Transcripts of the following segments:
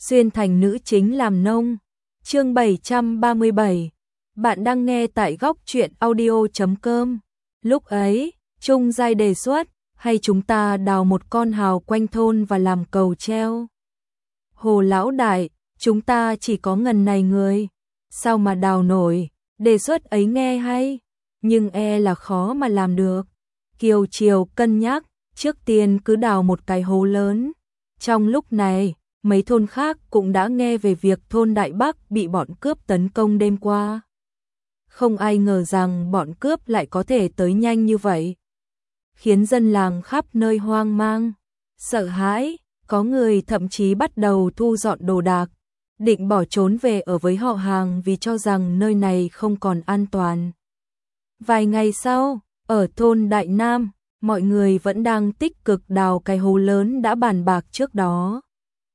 xuyên thành nữ chính làm nông. Chương 737. Bạn đang nghe tại góc truyện audio.com. Lúc ấy, Trung Giai đề xuất, hay chúng ta đào một con hào quanh thôn và làm cầu treo. Hồ lão đại, chúng ta chỉ có ngần này người, sao mà đào nổi, đề xuất ấy nghe hay, nhưng là khó mà làm được. Kiều Triều cân nhắc, trước tiên cứ đào một cái hố lớn. Trong lúc này, mấy thôn khác cũng đã nghe về việc thôn Đại Bắc bị bọn cướp tấn công đêm qua. Không ai ngờ rằng bọn cướp lại có thể tới nhanh như vậy, khiến dân làng khắp nơi hoang mang, sợ hãi, có người thậm chí bắt đầu thu dọn đồ đạc, định bỏ trốn về ở với họ hàng vì cho rằng nơi này không còn an toàn. Vài ngày sau, ở thôn Đại Nam, mọi người vẫn đang tích cực đào cái hố lớn đã bàn bạc trước đó.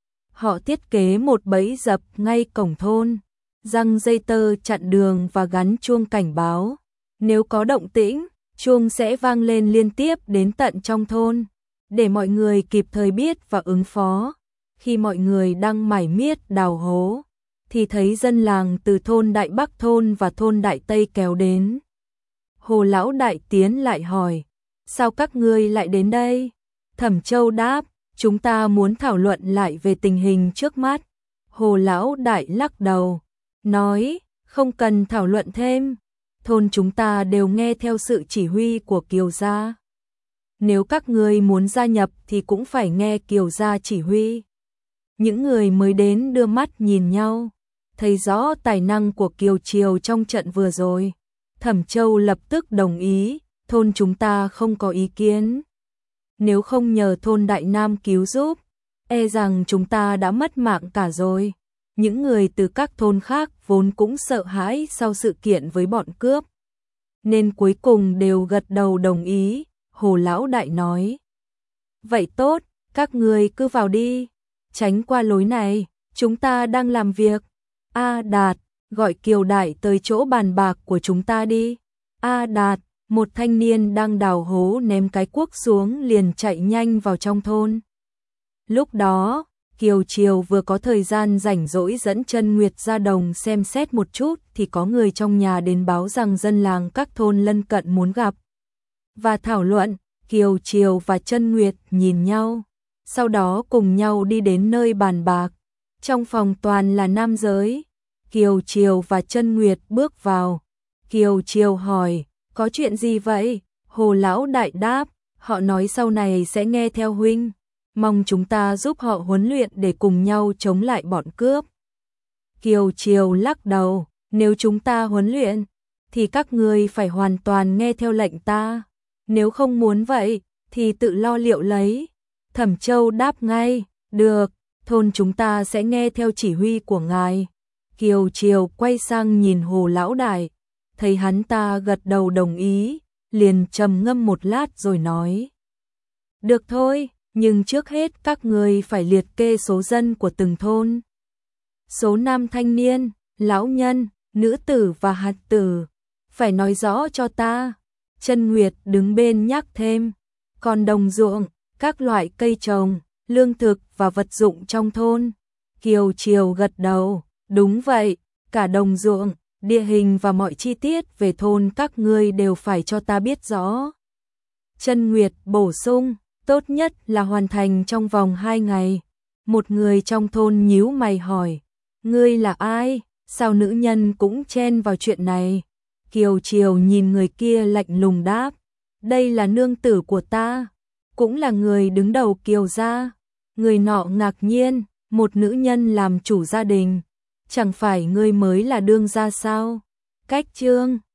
Họ thiết kế một bẫy dập ngay cổng thôn, răng dây tơ chặn đường và gắn chuông cảnh báo. Nếu có động tĩnh, chuông sẽ vang lên liên tiếp đến tận trong thôn, để mọi người kịp thời biết và ứng phó. Khi mọi người đang mải miết đào hố, thì thấy dân làng từ thôn Đại Bắc thôn và thôn Đại Tây kéo đến. Hồ lão đại tiến lại hỏi, sao các ngươi lại đến đây? Thẩm Châu đáp, chúng ta muốn thảo luận lại về tình hình trước mắt. Hồ lão đại lắc đầu, nói, không cần thảo luận thêm. Thôn chúng ta đều nghe theo sự chỉ huy của Kiều gia. Nếu các ngươi muốn gia nhập thì cũng phải nghe Kiều gia chỉ huy. Những người mới đến đưa mắt nhìn nhau, thấy rõ tài năng của Kiều Triều trong trận vừa rồi. Thẩm Châu lập tức đồng ý, thôn chúng ta không có ý kiến. Nếu không nhờ thôn Đại Nam cứu giúp, rằng chúng ta đã mất mạng cả rồi. Những người từ các thôn khác vốn cũng sợ hãi sau sự kiện với bọn cướp, nên cuối cùng đều gật đầu đồng ý. Hồ lão đại nói, vậy tốt, các người cứ vào đi, tránh qua lối này, chúng ta đang làm việc. Đạt, gọi Kiều đại tới chỗ bàn bạc của chúng ta đi. Đạt, một thanh niên đang đào hố ném cái cuốc xuống liền chạy nhanh vào trong thôn. Lúc đó, Kiều Triều vừa có thời gian rảnh rỗi dẫn Chân Nguyệt ra đồng xem xét một chút thì có người trong nhà đến báo rằng dân làng các thôn lân cận muốn gặp và thảo luận. Kiều Triều và Chân Nguyệt nhìn nhau, sau đó cùng nhau đi đến nơi bàn bạc. Trong phòng toàn là nam giới. Kiều Triều và Chân Nguyệt bước vào. Kiều Triều hỏi, có chuyện gì vậy? Hồ lão đại đáp, họ nói sau này sẽ nghe theo huynh, mong chúng ta giúp họ huấn luyện để cùng nhau chống lại bọn cướp. Kiều Triều lắc đầu, nếu chúng ta huấn luyện, thì các ngươi phải hoàn toàn nghe theo lệnh ta. Nếu không muốn vậy, thì tự lo liệu lấy. Thẩm Châu đáp ngay, được, thôn chúng ta sẽ nghe theo chỉ huy của ngài. Kiều Triều quay sang nhìn Hồ lão đại, thấy hắn ta gật đầu đồng ý, liền trầm ngâm một lát rồi nói, được thôi, nhưng trước hết các người phải liệt kê số dân của từng thôn. Số nam thanh niên, lão nhân, nữ tử và hạt tử, phải nói rõ cho ta. Chân Nguyệt đứng bên nhắc thêm, còn đồng ruộng, các loại cây trồng, lương thực và vật dụng trong thôn. Kiều Triều gật đầu, đúng vậy, cả đồng ruộng, địa hình và mọi chi tiết về thôn các ngươi đều phải cho ta biết rõ. Chân Nguyệt bổ sung, tốt nhất là hoàn thành trong vòng 2 ngày. Một người trong thôn nhíu mày hỏi, ngươi là ai, sao nữ nhân cũng chen vào chuyện này? Kiều Triều nhìn người kia lạnh lùng đáp, đây là nương tử của ta, cũng là người đứng đầu Kiều gia. Người nọ ngạc nhiên, một nữ nhân làm chủ gia đình, chẳng phải ngươi mới là đương gia sao? Cách chương